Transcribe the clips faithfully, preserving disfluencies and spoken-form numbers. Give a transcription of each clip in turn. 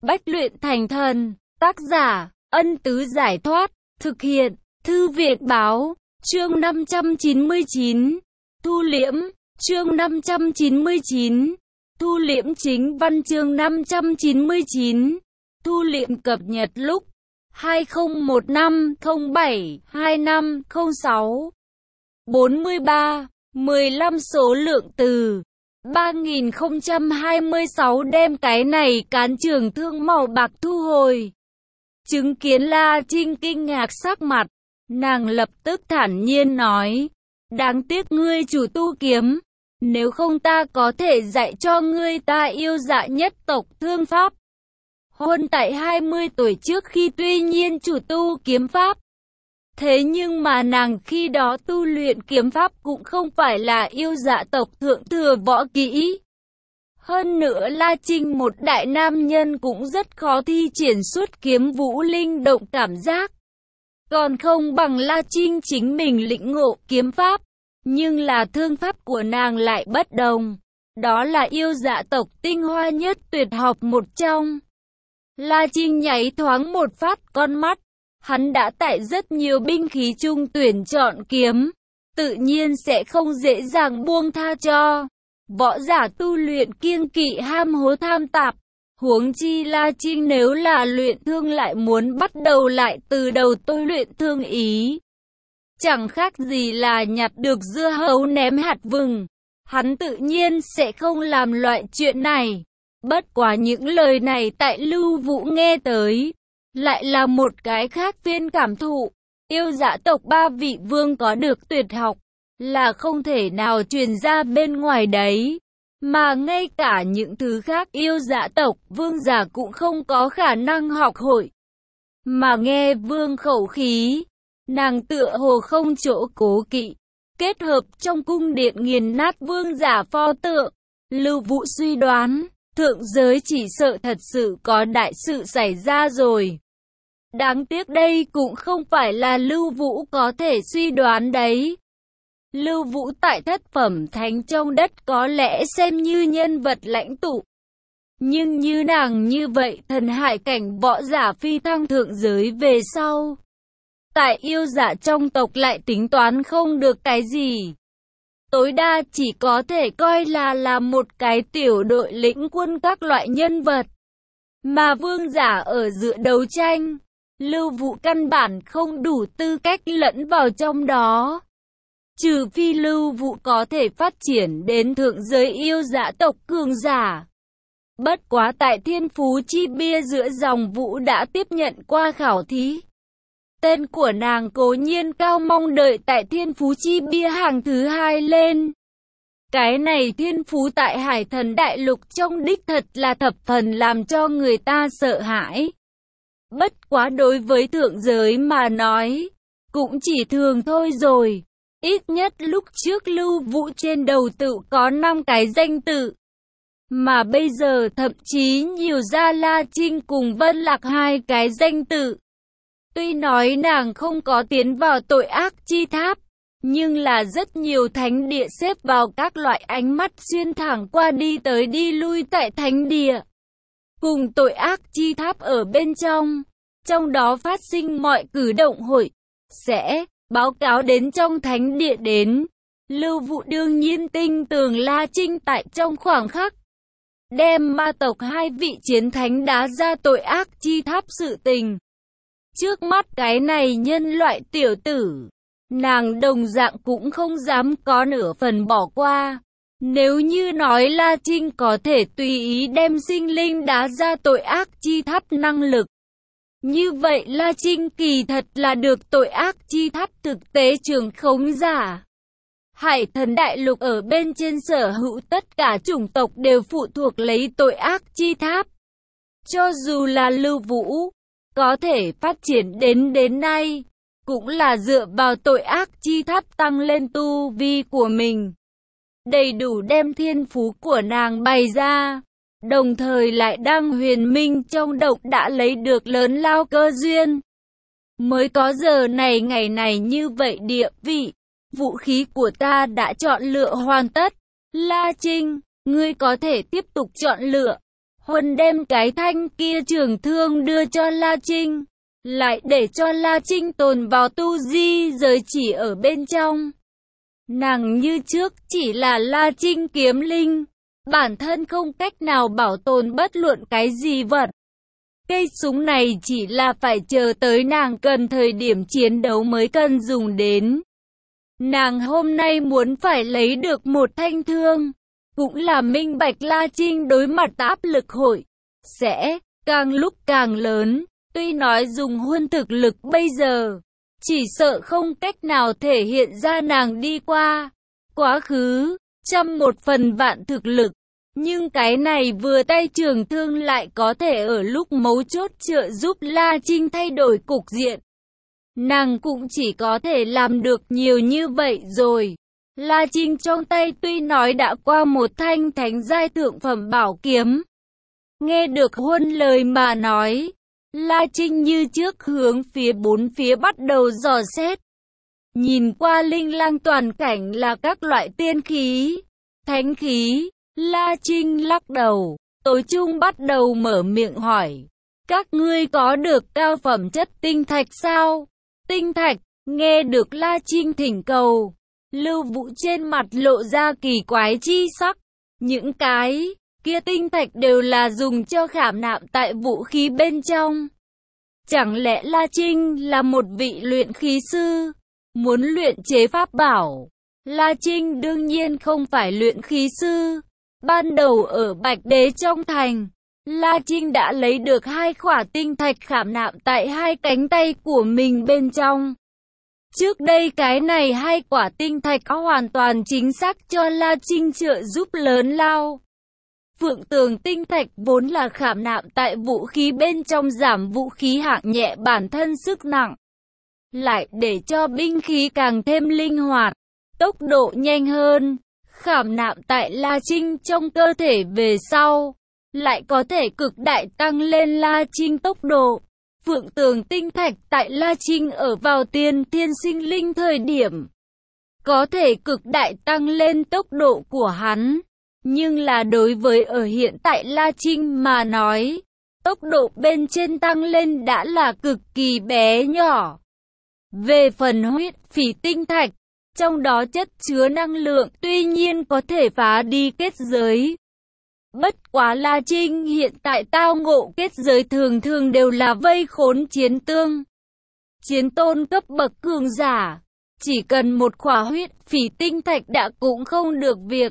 Bách luyện thành thần. Tác giả, Ân Tứ Giải Thoát. Thực hiện, Thư viện Báo. Chương năm trăm chín mươi chín. Thu liễm. Chương năm trăm chín mươi chín. Thu liễm chính văn. Chương năm trăm chín mươi chín. Thu liễm cập nhật lúc hai không một năm không bảy hai năm không sáu. bốn mươi ba. mười lăm số lượng từ ba nghìn không trăm hai mươi sáu. Đem cái này cán trường thương màu bạc thu hồi. Chứng kiến La Trinh kinh ngạc sắc mặt, nàng lập tức thản nhiên nói: đáng tiếc ngươi chủ tu kiếm, nếu không ta có thể dạy cho ngươi ta yêu dạ nhất tộc thương pháp. Huân tại hai mươi tuổi trước khi tuy nhiên chủ tu kiếm pháp, thế nhưng mà nàng khi đó tu luyện kiếm pháp cũng không phải là yêu dạ tộc thượng thừa võ kỹ. Hơn nữa La Trinh một đại nam nhân cũng rất khó thi triển xuất kiếm vũ linh động cảm giác. Còn không bằng La Trinh chính mình lĩnh ngộ kiếm pháp. Nhưng là thương pháp của nàng lại bất đồng. Đó là yêu dạ tộc tinh hoa nhất tuyệt học một trong. La Trinh nháy thoáng một phát con mắt. Hắn đã tại rất nhiều binh khí chung tuyển chọn kiếm. Tự nhiên sẽ không dễ dàng buông tha cho võ giả tu luyện kiêng kỵ ham hố tham tạp. Huống chi La Trinh nếu là luyện thương lại muốn bắt đầu lại từ đầu tôi luyện thương ý. Chẳng khác gì là nhặt được dưa hấu ném hạt vừng. Hắn tự nhiên sẽ không làm loại chuyện này. Bất quá những lời này tại Lưu Vũ nghe tới, lại là một cái khác phiên cảm thụ. Yêu dạ tộc ba vị vương có được tuyệt học, là không thể nào truyền ra bên ngoài đấy. Mà ngay cả những thứ khác yêu dạ tộc vương giả cũng không có khả năng học hội. Mà nghe vương khẩu khí, nàng tựa hồ không chỗ cố kỵ. Kết hợp trong cung điện nghiền nát vương giả pho tượng, Lưu Vũ suy đoán, thượng giới chỉ sợ thật sự có đại sự xảy ra rồi. Đáng tiếc đây cũng không phải là Lưu Vũ có thể suy đoán đấy. Lưu Vũ tại thất phẩm thánh trong đất có lẽ xem như nhân vật lãnh tụ. Nhưng như nàng như vậy thần hải cảnh võ giả phi thăng thượng giới về sau, tại yêu dạ trong tộc lại tính toán không được cái gì. Tối đa chỉ có thể coi là là một cái tiểu đội lĩnh quân các loại nhân vật. Mà vương giả ở giữa đấu tranh, Lưu Vũ căn bản không đủ tư cách lẫn vào trong đó. Trừ phi Lưu Vũ có thể phát triển đến thượng giới yêu dạ tộc cường giả. Bất quá tại Thiên Phú Chi Bia giữa dòng Vũ đã tiếp nhận qua khảo thí. Tên của nàng cố nhiên cao mong đợi tại Thiên Phú Chi Bia hàng thứ hai lên. Cái này thiên phú tại Hải Thần Đại Lục trong đích thật là thập phần làm cho người ta sợ hãi. Bất quá đối với thượng giới mà nói, cũng chỉ thường thôi rồi. Ít nhất lúc trước Lưu Vũ trên đầu tự có năm cái danh tự. Mà bây giờ thậm chí nhiều ra La Trinh cùng Vân Lạc hai cái danh tự. Tuy nói nàng không có tiến vào tội ác chi tháp, nhưng là rất nhiều thánh địa xếp vào các loại ánh mắt xuyên thẳng qua đi tới đi lui tại thánh địa. Cùng tội ác chi tháp ở bên trong, trong đó phát sinh mọi cử động hội, sẽ báo cáo đến trong thánh địa đến. Lưu Vũ đương nhiên tin tưởng La Trinh tại trong khoảng khắc đem ma tộc hai vị chiến thánh đá ra tội ác chi tháp sự tình. Trước mắt cái này nhân loại tiểu tử, nàng đồng dạng cũng không dám có nửa phần bỏ qua. Nếu như nói La Trinh có thể tùy ý đem sinh linh đá ra tội ác chi tháp năng lực, như vậy La Trinh kỳ thật là được tội ác chi tháp thực tế trường khống giả. Hải Thần Đại Lục ở bên trên sở hữu tất cả chủng tộc đều phụ thuộc lấy tội ác chi tháp. Cho dù là Lưu Vũ có thể phát triển đến đến nay, cũng là dựa vào tội ác chi tháp tăng lên tu vi của mình. Đầy đủ đem thiên phú của nàng bày ra, đồng thời lại đang huyền minh trong động đã lấy được lớn lao cơ duyên. Mới có giờ này ngày này như vậy địa vị, vũ khí của ta đã chọn lựa hoàn tất. La Trinh, ngươi có thể tiếp tục chọn lựa, Huân đem cái thanh kia trường thương đưa cho La Trinh, lại để cho La Trinh tồn vào tu di giới chỉ ở bên trong. Nàng như trước chỉ là La Trinh kiếm linh, bản thân không cách nào bảo tồn bất luận cái gì vật. Cây súng này chỉ là phải chờ tới nàng cần thời điểm chiến đấu mới cần dùng đến. Nàng hôm nay muốn phải lấy được một thanh thương, cũng là minh bạch La Trinh đối mặt áp lực hội sẽ càng lúc càng lớn. Tuy nói dùng Huân thực lực bây giờ, chỉ sợ không cách nào thể hiện ra nàng đi qua quá khứ trăm một phần vạn thực lực, nhưng cái này vừa tay trường thương lại có thể ở lúc mấu chốt trợ giúp La Trinh thay đổi cục diện. Nàng cũng chỉ có thể làm được nhiều như vậy rồi. La Trinh trong tay tuy nói đã qua một thanh thánh giai thượng phẩm bảo kiếm. Nghe được Huân lời mà nói, La Trinh như trước hướng phía bốn phía bắt đầu dò xét. Nhìn qua linh lang toàn cảnh là các loại tiên khí, thánh khí, La Trinh lắc đầu, tối trung bắt đầu mở miệng hỏi. Các ngươi có được cao phẩm chất tinh thạch sao? Tinh thạch, nghe được La Trinh thỉnh cầu, Lưu Vũ trên mặt lộ ra kỳ quái chi sắc. Những cái kia tinh thạch đều là dùng cho khảm nạm tại vũ khí bên trong. Chẳng lẽ La Trinh là một vị luyện khí sư, muốn luyện chế pháp bảo? La Trinh đương nhiên không phải luyện khí sư. Ban đầu ở Bạch Đế trong thành, La Trinh đã lấy được hai khỏa tinh thạch khảm nạm tại hai cánh tay của mình bên trong. Trước đây cái này hai quả tinh thạch có hoàn toàn chính xác cho La Trinh trợ giúp lớn lao. Phượng tường tinh thạch vốn là khảm nạm tại vũ khí bên trong giảm vũ khí hạng nhẹ bản thân sức nặng, lại để cho binh khí càng thêm linh hoạt, tốc độ nhanh hơn. Khảm nạm tại La Trinh trong cơ thể về sau, lại có thể cực đại tăng lên La Trinh tốc độ. Phượng tường tinh thạch tại La Trinh ở vào tiên thiên sinh linh thời điểm, có thể cực đại tăng lên tốc độ của hắn. Nhưng là đối với ở hiện tại La Trinh mà nói, tốc độ bên trên tăng lên đã là cực kỳ bé nhỏ. Về phần huyết phỉ tinh thạch, trong đó chất chứa năng lượng tuy nhiên có thể phá đi kết giới. Bất quá La Trinh hiện tại tao ngộ kết giới thường thường đều là vây khốn chiến tương, chiến tôn cấp bậc cường giả. Chỉ cần một khỏa huyết phỉ tinh thạch đã cũng không được việc.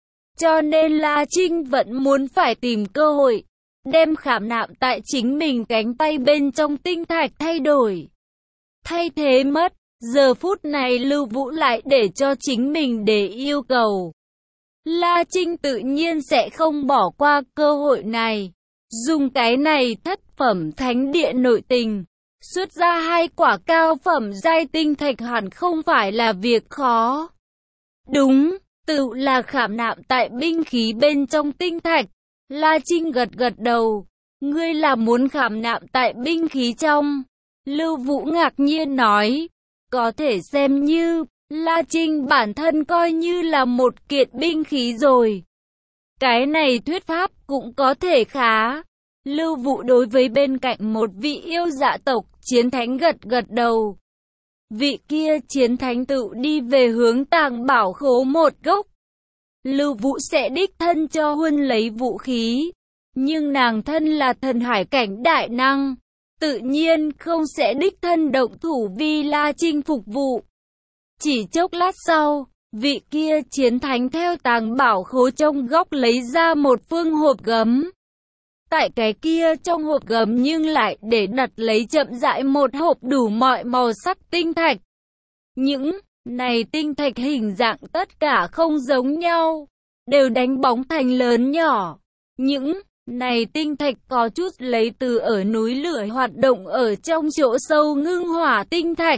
Cho nên La Trinh vẫn muốn phải tìm cơ hội, đem khảm nạm tại chính mình cánh tay bên trong tinh thạch thay đổi, thay thế mất. Giờ phút này Lưu Vũ lại để cho chính mình để yêu cầu. La Trinh tự nhiên sẽ không bỏ qua cơ hội này. Dùng cái này thất phẩm thánh địa nội tình, xuất ra hai quả cao phẩm giai tinh thạch hẳn không phải là việc khó. Đúng, tự là khảm nạm tại binh khí bên trong tinh thạch. La Trinh gật gật đầu. Ngươi là muốn khảm nạm tại binh khí trong? Lưu Vũ ngạc nhiên nói. Có thể xem như, La Trinh bản thân coi như là một kiện binh khí rồi. Cái này thuyết pháp cũng có thể khá. Lưu Vũ đối với bên cạnh một vị yêu dạ tộc chiến thánh gật gật đầu. Vị kia chiến thánh tự đi về hướng tàng bảo khố một gốc. Lưu Vũ sẽ đích thân cho Huân lấy vũ khí. Nhưng nàng thân là thần hải cảnh đại năng, tự nhiên không sẽ đích thân động thủ vì La Trinh phục vụ. Chỉ chốc lát sau, vị kia chiến thánh theo tàng bảo khố trong góc lấy ra một phương hộp gấm. Tại cái kia trong hộp gấm nhưng lại để đặt lấy chậm rãi một hộp đủ mọi màu sắc tinh thạch. Những này tinh thạch hình dạng tất cả không giống nhau, đều đánh bóng thành lớn nhỏ. Những này tinh thạch có chút lấy từ ở núi lửa hoạt động ở trong chỗ sâu ngưng hỏa tinh thạch.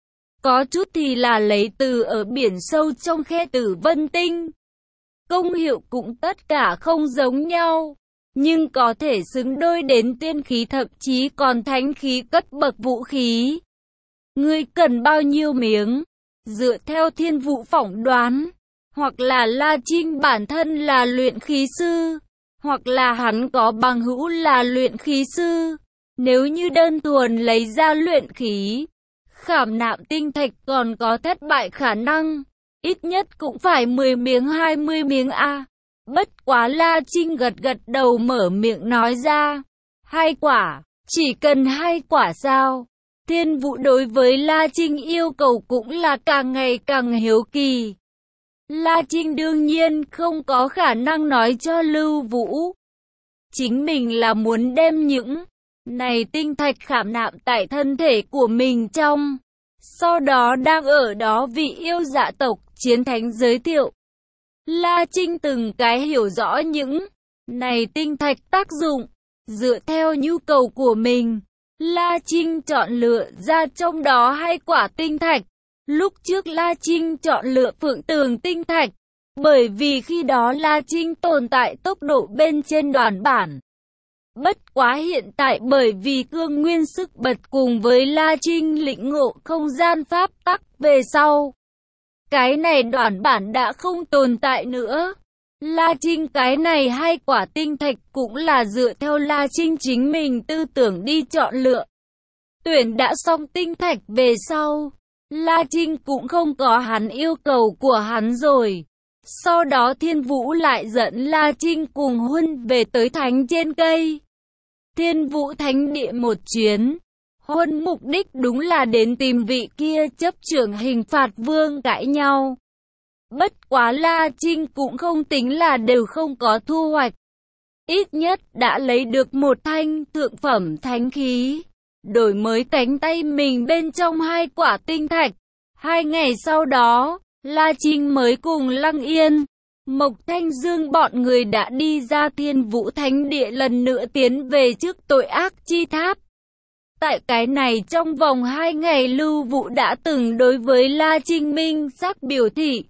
Có chút thì là lấy từ ở biển sâu trong khe Tử Vân Tinh. Công hiệu cũng tất cả không giống nhau, nhưng có thể xứng đôi đến tiên khí thậm chí còn thánh khí cất bậc vũ khí. Ngươi cần bao nhiêu miếng? Dựa theo Thiên Vũ phỏng đoán, hoặc là La Trinh bản thân là luyện khí sư, hoặc là hắn có bằng hữu là luyện khí sư. Nếu như đơn thuần lấy ra luyện khí, khảm nạm tinh thạch còn có thất bại khả năng, ít nhất cũng phải mười miếng hai mươi miếng a. Bất quá La Trinh gật gật đầu mở miệng nói ra, hai quả, chỉ cần hai quả sao? Thiên Vũ đối với La Trinh yêu cầu cũng là càng ngày càng hiếu kỳ. La Trinh đương nhiên không có khả năng nói cho Lưu Vũ. Chính mình là muốn đem những này tinh thạch khảm nạm tại thân thể của mình trong. Sau đó đang ở đó vị yêu dạ tộc chiến thánh giới thiệu. La Trinh từng cái hiểu rõ những này tinh thạch tác dụng. Dựa theo nhu cầu của mình, La Trinh chọn lựa ra trong đó hai quả tinh thạch. Lúc trước La Trinh chọn lựa Phượng Tường tinh thạch, bởi vì khi đó La Trinh tồn tại tốc độ bên trên đoàn bản. Bất quá hiện tại bởi vì cương nguyên sức bật cùng với La Trinh lĩnh ngộ không gian pháp tắc về sau, cái này đoàn bản đã không tồn tại nữa. La Trinh cái này hai quả tinh thạch cũng là dựa theo La Trinh chính mình tư tưởng đi chọn lựa. Tuyển đã xong tinh thạch về sau, La Trinh cũng không có hắn yêu cầu của hắn rồi. Sau đó Thiên Vũ lại dẫn La Trinh cùng Huân về tới thánh trên cây. Thiên Vũ thánh địa một chuyến, Huân mục đích đúng là đến tìm vị kia chấp trưởng hình phạt vương cãi nhau. Bất quá La Trinh cũng không tính là đều không có thu hoạch. Ít nhất đã lấy được một thanh thượng phẩm thánh khí, đổi mới cánh tay mình bên trong hai quả tinh thạch. Hai ngày sau đó, La Trinh mới cùng Lăng Yên, Mộc Thanh Dương bọn người đã đi ra Thiên Vũ Thánh Địa lần nữa tiến về trước tội ác chi tháp. Tại cái này trong vòng hai ngày Lưu Vũ đã từng đối với La Trinh minh xác biểu thị.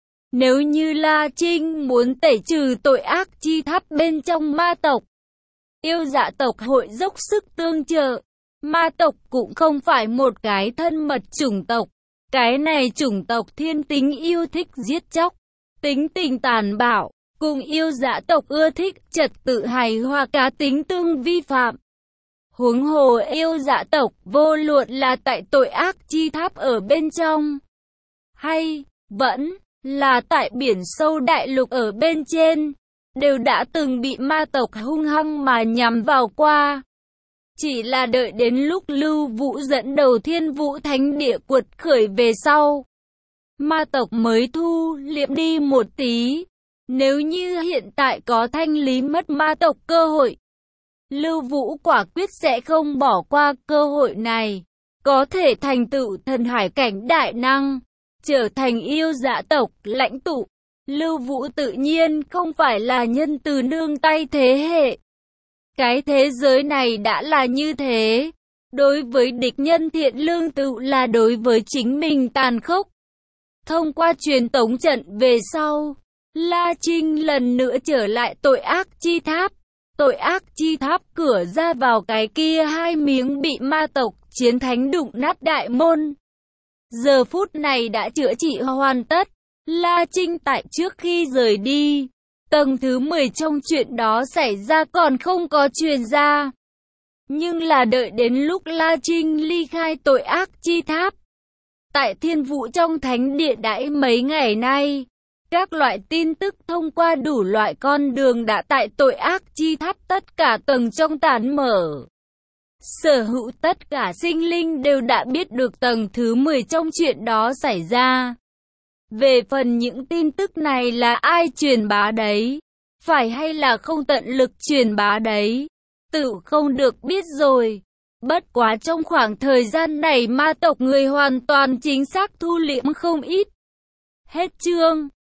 Nếu như La Trinh muốn tẩy trừ tội ác chi tháp bên trong ma tộc, yêu dạ tộc hội dốc sức tương trợ. Ma tộc cũng không phải một cái thân mật chủng tộc. Cái này chủng tộc thiên tính yêu thích giết chóc, tính tình tàn bạo, cùng yêu dạ tộc ưa thích trật tự hài hòa cá tính tương vi phạm. Huống hồ yêu dạ tộc vô luận là tại tội ác chi tháp ở bên trong, hay vẫn là tại biển sâu đại lục ở bên trên, đều đã từng bị ma tộc hung hăng mà nhắm vào qua. Chỉ là đợi đến lúc Lưu Vũ dẫn đầu Thiên Vũ Thánh Địa cuột khởi về sau, ma tộc mới thu liệm đi một tí. Nếu như hiện tại có thanh lý mất ma tộc cơ hội, Lưu Vũ quả quyết sẽ không bỏ qua cơ hội này, có thể thành tựu thần hải cảnh đại năng, trở thành yêu dạ tộc lãnh tụ. Lưu Vũ tự nhiên không phải là nhân từ nương tay thế hệ. Cái thế giới này đã là như thế. Đối với địch nhân thiện lương tự là đối với chính mình tàn khốc. Thông qua truyền tống trận về sau, La Trinh lần nữa trở lại tội ác chi tháp. Tội ác chi tháp cửa ra vào cái kia hai miếng bị ma tộc chiến thánh đụng nát đại môn. Giờ phút này đã chữa trị hoàn tất. La Trinh tại trước khi rời đi, tầng thứ mười trong chuyện đó xảy ra còn không có truyền ra. Nhưng là đợi đến lúc La Trinh ly khai tội ác chi tháp, tại Thiên Vũ trong thánh địa đãi mấy ngày nay, các loại tin tức thông qua đủ loại con đường đã tại tội ác chi tháp tất cả tầng trong tán mở. Sở hữu tất cả sinh linh đều đã biết được tầng thứ mười trong chuyện đó xảy ra. Về phần những tin tức này là ai truyền bá đấy, phải hay là không tận lực truyền bá đấy, tự không được biết rồi. Bất quá trong khoảng thời gian này ma tộc người hoàn toàn chính xác thu liễm không ít. Hết chương.